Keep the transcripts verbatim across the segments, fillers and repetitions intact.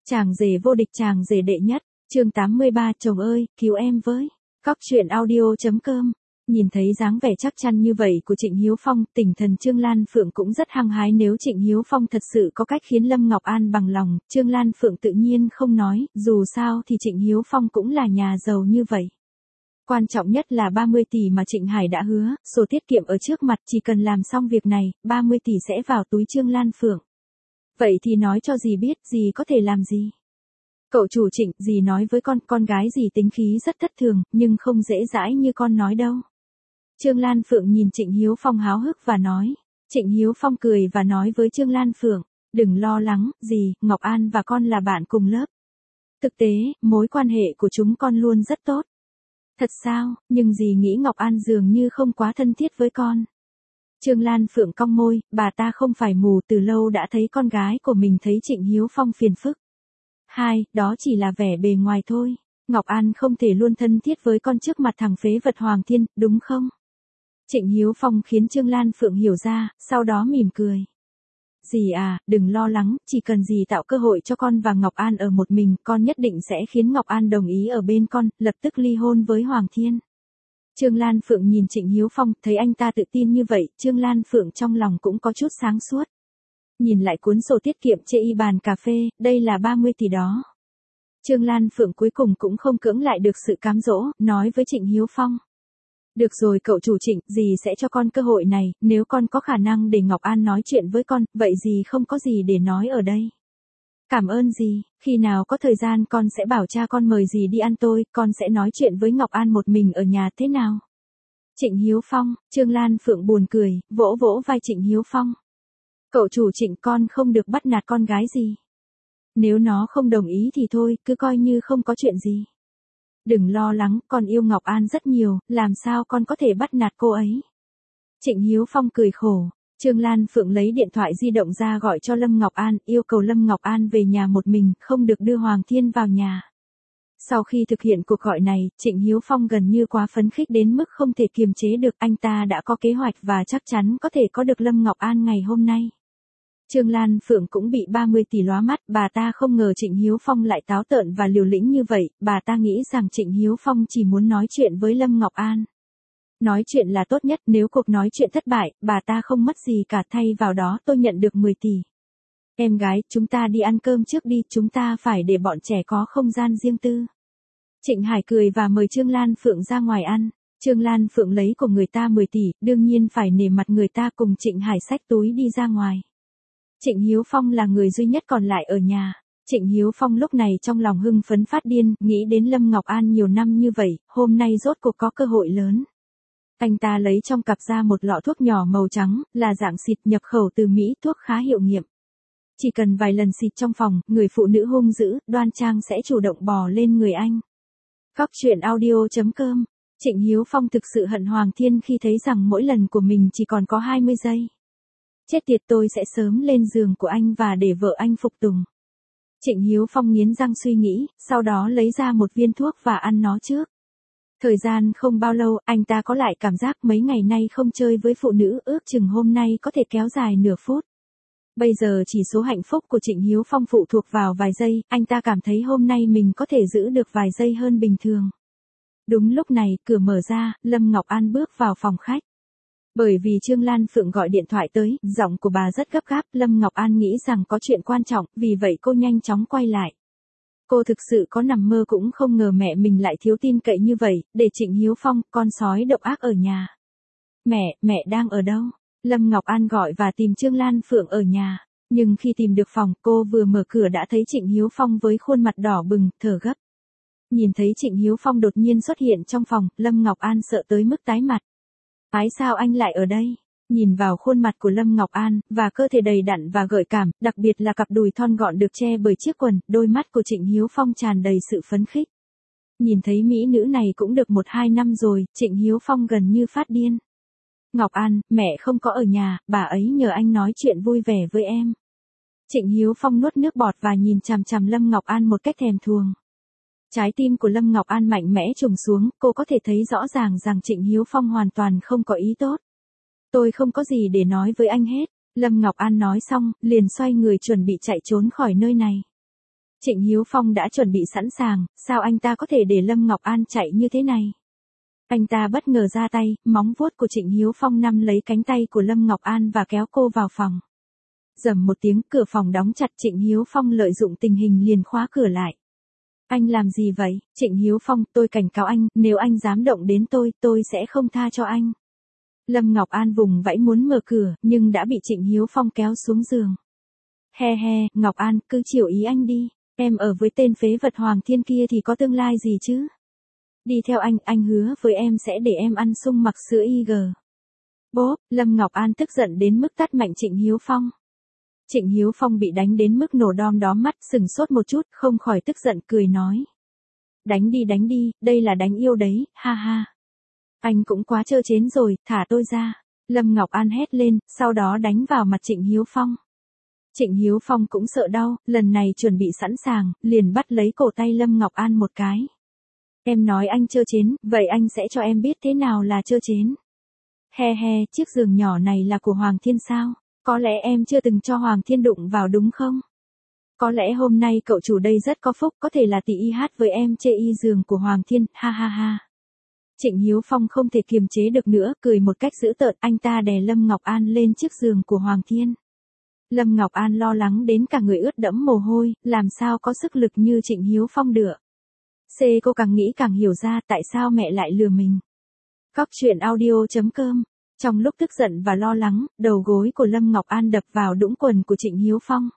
Chàng rể vô địch, chàng rể đệ nhất, chương tám mươi ba, chồng ơi, cứu em với. Cóc truyện audio chấm com. Nhìn thấy dáng vẻ chắc chắn như vậy của Trịnh Hiếu Phong, Tỉnh Thần Trương Lan Phượng cũng rất hăng hái. Nếu Trịnh Hiếu Phong thật sự có cách khiến Lâm Ngọc An bằng lòng, Trương Lan Phượng tự nhiên không nói, dù sao thì Trịnh Hiếu Phong cũng là nhà giàu như vậy. Quan trọng nhất là ba mươi tỷ mà Trịnh Hải đã hứa, sổ tiết kiệm ở trước mặt, chỉ cần làm xong việc này, ba mươi tỷ sẽ vào túi Trương Lan Phượng. Vậy thì nói cho dì biết, dì có thể làm gì? Cậu chủ Trịnh, dì nói với con, con gái dì tính khí rất thất thường, nhưng không dễ dãi như con nói đâu. Trương Lan Phượng nhìn Trịnh Hiếu Phong háo hức và nói. Trịnh Hiếu Phong cười và nói với Trương Lan Phượng, đừng lo lắng, dì, Ngọc An và con là bạn cùng lớp. Thực tế, mối quan hệ của chúng con luôn rất tốt. Thật sao, nhưng dì nghĩ Ngọc An dường như không quá thân thiết với con. Trương Lan Phượng cong môi, bà ta không phải mù, từ lâu đã thấy con gái của mình thấy Trịnh Hiếu Phong phiền phức. Hai, đó chỉ là vẻ bề ngoài thôi. Ngọc An không thể luôn thân thiết với con trước mặt thằng phế vật Hoàng Thiên, đúng không? Trịnh Hiếu Phong khiến Trương Lan Phượng hiểu ra, sau đó mỉm cười. Dì à, đừng lo lắng, chỉ cần dì tạo cơ hội cho con và Ngọc An ở một mình, con nhất định sẽ khiến Ngọc An đồng ý ở bên con, lập tức ly hôn với Hoàng Thiên. Trương Lan Phượng nhìn Trịnh Hiếu Phong, thấy anh ta tự tin như vậy, Trương Lan Phượng trong lòng cũng có chút sáng suốt. Nhìn lại cuốn sổ tiết kiệm trên y bàn cà phê, đây là ba mươi tỷ đó. Trương Lan Phượng cuối cùng cũng không cưỡng lại được sự cám dỗ, nói với Trịnh Hiếu Phong. Được rồi cậu chủ Trịnh, dì sẽ cho con cơ hội này, nếu con có khả năng để Ngọc An nói chuyện với con, vậy dì không có gì để nói ở đây. Cảm ơn dì, khi nào có thời gian con sẽ bảo cha con mời dì đi ăn tôi, con sẽ nói chuyện với Ngọc An một mình ở nhà thế nào? Trịnh Hiếu Phong, Trương Lan Phượng buồn cười, vỗ vỗ vai Trịnh Hiếu Phong. Cậu chủ Trịnh, con không được bắt nạt con gái gì. Nếu nó không đồng ý thì thôi, cứ coi như không có chuyện gì. Đừng lo lắng, con yêu Ngọc An rất nhiều, làm sao con có thể bắt nạt cô ấy? Trịnh Hiếu Phong cười khổ. Trương Lan Phượng lấy điện thoại di động ra gọi cho Lâm Ngọc An, yêu cầu Lâm Ngọc An về nhà một mình, không được đưa Hoàng Thiên vào nhà. Sau khi thực hiện cuộc gọi này, Trịnh Hiếu Phong gần như quá phấn khích đến mức không thể kiềm chế được, anh ta đã có kế hoạch và chắc chắn có thể có được Lâm Ngọc An ngày hôm nay. Trương Lan Phượng cũng bị ba mươi tỷ lóa mắt, bà ta không ngờ Trịnh Hiếu Phong lại táo tợn và liều lĩnh như vậy, bà ta nghĩ rằng Trịnh Hiếu Phong chỉ muốn nói chuyện với Lâm Ngọc An. Nói chuyện là tốt nhất, nếu cuộc nói chuyện thất bại, bà ta không mất gì cả, thay vào đó tôi nhận được mười tỷ. Em gái, chúng ta đi ăn cơm trước đi, chúng ta phải để bọn trẻ có không gian riêng tư. Trịnh Hải cười và mời Trương Lan Phượng ra ngoài ăn. Trương Lan Phượng lấy của người ta mười tỷ, đương nhiên phải nể mặt người ta, cùng Trịnh Hải xách túi đi ra ngoài. Trịnh Hiếu Phong là người duy nhất còn lại ở nhà. Trịnh Hiếu Phong lúc này trong lòng hưng phấn phát điên, nghĩ đến Lâm Ngọc An nhiều năm như vậy, hôm nay rốt cuộc có cơ hội lớn. Anh ta lấy trong cặp ra một lọ thuốc nhỏ màu trắng, là dạng xịt nhập khẩu từ Mỹ, thuốc khá hiệu nghiệm. Chỉ cần vài lần xịt trong phòng, người phụ nữ hung dữ, đoan trang sẽ chủ động bò lên người anh. Cóc truyện audio chấm com. Trịnh Hiếu Phong thực sự hận Hoàng Thiên khi thấy rằng mỗi lần của mình chỉ còn có hai mươi giây. Chết tiệt, tôi sẽ sớm lên giường của anh và để vợ anh phục tùng. Trịnh Hiếu Phong nghiến răng suy nghĩ, sau đó lấy ra một viên thuốc và ăn nó trước. Thời gian không bao lâu, anh ta có lại cảm giác mấy ngày nay không chơi với phụ nữ, ước chừng hôm nay có thể kéo dài nửa phút. Bây giờ chỉ số hạnh phúc của Trịnh Hiếu Phong phụ thuộc vào vài giây, anh ta cảm thấy hôm nay mình có thể giữ được vài giây hơn bình thường. Đúng lúc này, cửa mở ra, Lâm Ngọc An bước vào phòng khách. Bởi vì Trương Lan Phượng gọi điện thoại tới, giọng của bà rất gấp gáp, Lâm Ngọc An nghĩ rằng có chuyện quan trọng, vì vậy cô nhanh chóng quay lại. Cô thực sự có nằm mơ cũng không ngờ mẹ mình lại thiếu tin cậy như vậy, để Trịnh Hiếu Phong, con sói độc ác ở nhà. Mẹ, mẹ đang ở đâu? Lâm Ngọc An gọi và tìm Trương Lan Phượng ở nhà, nhưng khi tìm được phòng, cô vừa mở cửa đã thấy Trịnh Hiếu Phong với khuôn mặt đỏ bừng, thở gấp. Nhìn thấy Trịnh Hiếu Phong đột nhiên xuất hiện trong phòng, Lâm Ngọc An sợ tới mức tái mặt. Ái sao anh lại ở đây? Nhìn vào khuôn mặt của Lâm Ngọc An, và cơ thể đầy đặn và gợi cảm, đặc biệt là cặp đùi thon gọn được che bởi chiếc quần, đôi mắt của Trịnh Hiếu Phong tràn đầy sự phấn khích. Nhìn thấy mỹ nữ này cũng được một hai năm rồi, Trịnh Hiếu Phong gần như phát điên. Ngọc An, mẹ không có ở nhà, bà ấy nhờ anh nói chuyện vui vẻ với em. Trịnh Hiếu Phong nuốt nước bọt và nhìn chằm chằm Lâm Ngọc An một cách thèm thuồng. Trái tim của Lâm Ngọc An mạnh mẽ trùng xuống, cô có thể thấy rõ ràng rằng Trịnh Hiếu Phong hoàn toàn không có ý tốt. Tôi không có gì để nói với anh hết. Lâm Ngọc An nói xong, liền xoay người chuẩn bị chạy trốn khỏi nơi này. Trịnh Hiếu Phong đã chuẩn bị sẵn sàng, sao anh ta có thể để Lâm Ngọc An chạy như thế này? Anh ta bất ngờ ra tay, móng vuốt của Trịnh Hiếu Phong nắm lấy cánh tay của Lâm Ngọc An và kéo cô vào phòng. Rầm một tiếng, cửa phòng đóng chặt. Trịnh Hiếu Phong lợi dụng tình hình liền khóa cửa lại. Anh làm gì vậy? Trịnh Hiếu Phong, tôi cảnh cáo anh, nếu anh dám động đến tôi, tôi sẽ không tha cho anh. Lâm Ngọc An vùng vẫy muốn mở cửa, nhưng đã bị Trịnh Hiếu Phong kéo xuống giường. He he, Ngọc An, cứ chiều ý anh đi, em ở với tên phế vật Hoàng Thiên kia thì có tương lai gì chứ? Đi theo anh, anh hứa với em sẽ để em ăn sung mặc sữa i giê. Bốp, Lâm Ngọc An tức giận đến mức tát mạnh Trịnh Hiếu Phong. Trịnh Hiếu Phong bị đánh đến mức nổ đom đóm mắt, sừng sốt một chút, không khỏi tức giận cười nói. Đánh đi đánh đi, đây là đánh yêu đấy, ha ha. Anh cũng quá trơ trến rồi, thả tôi ra. Lâm Ngọc An hét lên, sau đó đánh vào mặt Trịnh Hiếu Phong. Trịnh Hiếu Phong cũng sợ đau, lần này chuẩn bị sẵn sàng, liền bắt lấy cổ tay Lâm Ngọc An một cái. Em nói anh trơ trến, vậy anh sẽ cho em biết thế nào là trơ trến. He he, chiếc giường nhỏ này là của Hoàng Thiên sao? Có lẽ em chưa từng cho Hoàng Thiên đụng vào đúng không? Có lẽ hôm nay cậu chủ đây rất có phúc, có thể là tỷ y hát với em chê y giường của Hoàng Thiên, ha ha ha. Trịnh Hiếu Phong không thể kiềm chế được nữa, cười một cách dữ tợn, anh ta đè Lâm Ngọc An lên chiếc giường của Hoàng Thiên. Lâm Ngọc An lo lắng đến cả người ướt đẫm mồ hôi, làm sao có sức lực như Trịnh Hiếu Phong được. C cô càng nghĩ càng hiểu ra tại sao mẹ lại lừa mình. Cóc truyện audio chấm com. Trong lúc tức giận và lo lắng, đầu gối của Lâm Ngọc An đập vào đũng quần của Trịnh Hiếu Phong.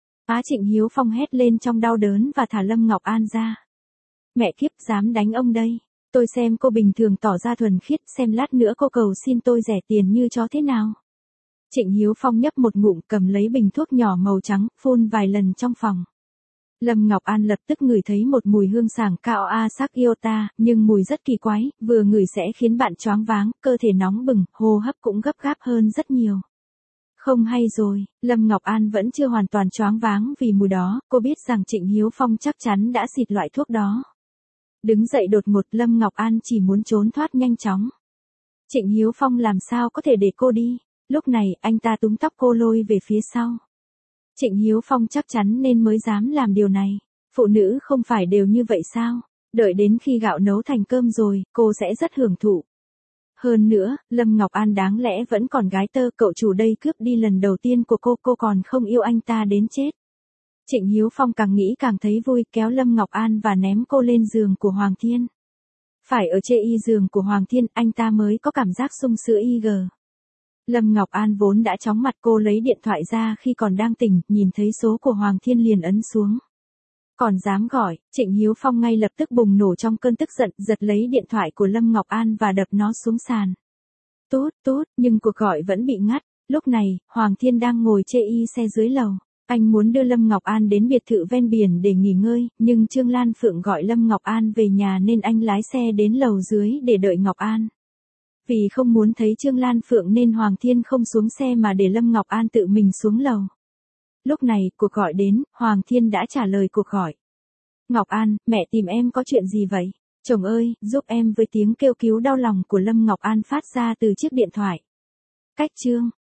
Á Trịnh Hiếu Phong hét lên trong đau đớn và thả Lâm Ngọc An ra. Mẹ kiếp, dám đánh ông đây. Tôi xem cô bình thường tỏ ra thuần khiết, xem lát nữa cô cầu xin tôi rẻ tiền như chó thế nào. Trịnh Hiếu Phong nhấp một ngụm, cầm lấy bình thuốc nhỏ màu trắng, phun vài lần trong phòng. Lâm Ngọc An lập tức ngửi thấy một mùi hương sảng cao a sắc iota, nhưng mùi rất kỳ quái, vừa ngửi sẽ khiến bạn choáng váng, cơ thể nóng bừng, hô hấp cũng gấp gáp hơn rất nhiều. Không hay rồi, Lâm Ngọc An vẫn chưa hoàn toàn choáng váng vì mùi đó, cô biết rằng Trịnh Hiếu Phong chắc chắn đã xịt loại thuốc đó. Đứng dậy đột ngột, Lâm Ngọc An chỉ muốn trốn thoát nhanh chóng. Trịnh Hiếu Phong làm sao có thể để cô đi, lúc này anh ta túm tóc cô lôi về phía sau. Trịnh Hiếu Phong chắc chắn nên mới dám làm điều này, phụ nữ không phải đều như vậy sao, đợi đến khi gạo nấu thành cơm rồi, cô sẽ rất hưởng thụ. Hơn nữa, Lâm Ngọc An đáng lẽ vẫn còn gái tơ, cậu chủ đây cướp đi lần đầu tiên của cô, cô còn không yêu anh ta đến chết. Trịnh Hiếu Phong càng nghĩ càng thấy vui, kéo Lâm Ngọc An và ném cô lên giường của Hoàng Thiên. Phải ở chê y giường của Hoàng Thiên, anh ta mới có cảm giác sung sữa i giê. Lâm Ngọc An vốn đã chóng mặt, cô lấy điện thoại ra khi còn đang tỉnh, nhìn thấy số của Hoàng Thiên liền ấn xuống. Còn dám gọi, Trịnh Hiếu Phong ngay lập tức bùng nổ trong cơn tức giận, giật lấy điện thoại của Lâm Ngọc An và đập nó xuống sàn. Tút, tút, nhưng cuộc gọi vẫn bị ngắt. Lúc này, Hoàng Thiên đang ngồi chê y xe dưới lầu. Anh muốn đưa Lâm Ngọc An đến biệt thự ven biển để nghỉ ngơi, nhưng Trương Lan Phượng gọi Lâm Ngọc An về nhà nên anh lái xe đến lầu dưới để đợi Ngọc An. Vì không muốn thấy Trương Lan Phượng nên Hoàng Thiên không xuống xe mà để Lâm Ngọc An tự mình xuống lầu. Lúc này, cuộc gọi đến, Hoàng Thiên đã trả lời cuộc gọi. Ngọc An, mẹ tìm em có chuyện gì vậy? Chồng ơi, giúp em, với tiếng kêu cứu đau lòng của Lâm Ngọc An phát ra từ chiếc điện thoại. Cách chương